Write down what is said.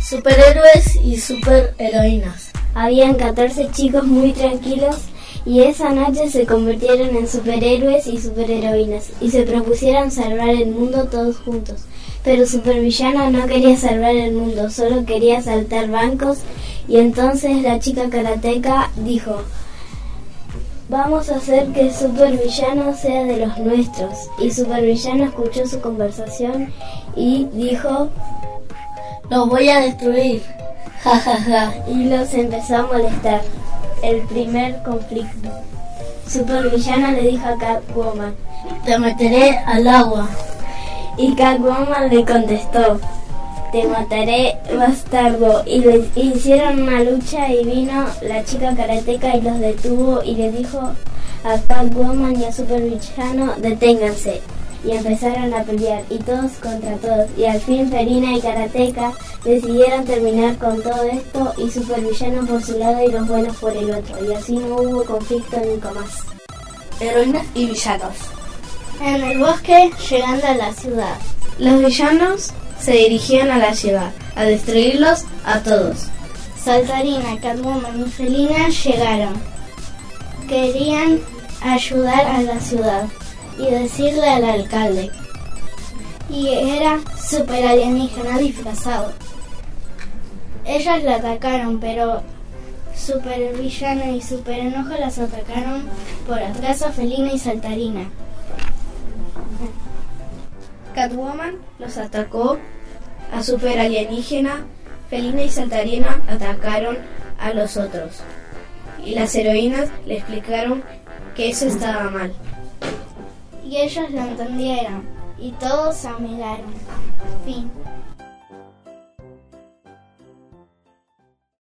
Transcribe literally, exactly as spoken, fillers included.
Superhéroes y superheroínas. Habían catorce chicos muy tranquilos y esa noche se convirtieron en superhéroes y superheroínas y se propusieron salvar el mundo todos juntos. Pero Supervillano no quería salvar el mundo, solo quería saltar bancos y entonces la chica karateca dijo: vamos a hacer que Supervillano sea de los nuestros. Y Supervillano escuchó su conversación y dijo: los voy a destruir, ja ja ja. Y los empezó a molestar. El primer conflicto. Supervillano le dijo a Catwoman: te meteré al agua. Y Catwoman le contestó: te mataré, bastardo. Y le hicieron una lucha y vino la chica karateca y los detuvo y le dijo a Catwoman y a Supervillano: deténganse. Y empezaron a pelear, y todos contra todos. Y al fin Felina y Karateka decidieron terminar con todo esto, y Supervillano por su lado y los buenos por el otro. Y así no hubo conflicto nunca más. Heroínas y villanos. En el bosque, llegando a la ciudad. Los villanos se dirigían a la ciudad, a destruirlos a todos. Saltarina, Catwoman y Felina llegaron. Querían ayudar a la ciudad y decirle al alcalde. Y era super alienígena disfrazado. Ellas la atacaron, pero Supervillano y Superenojo las atacaron por atrás a Felina y Saltarina. Catwoman los atacó a Super Alienígena, Felina y Saltarina atacaron a los otros. Y las heroínas le explicaron que eso estaba mal. Y ellos lo entendieron, y todos se amigaron. Fin.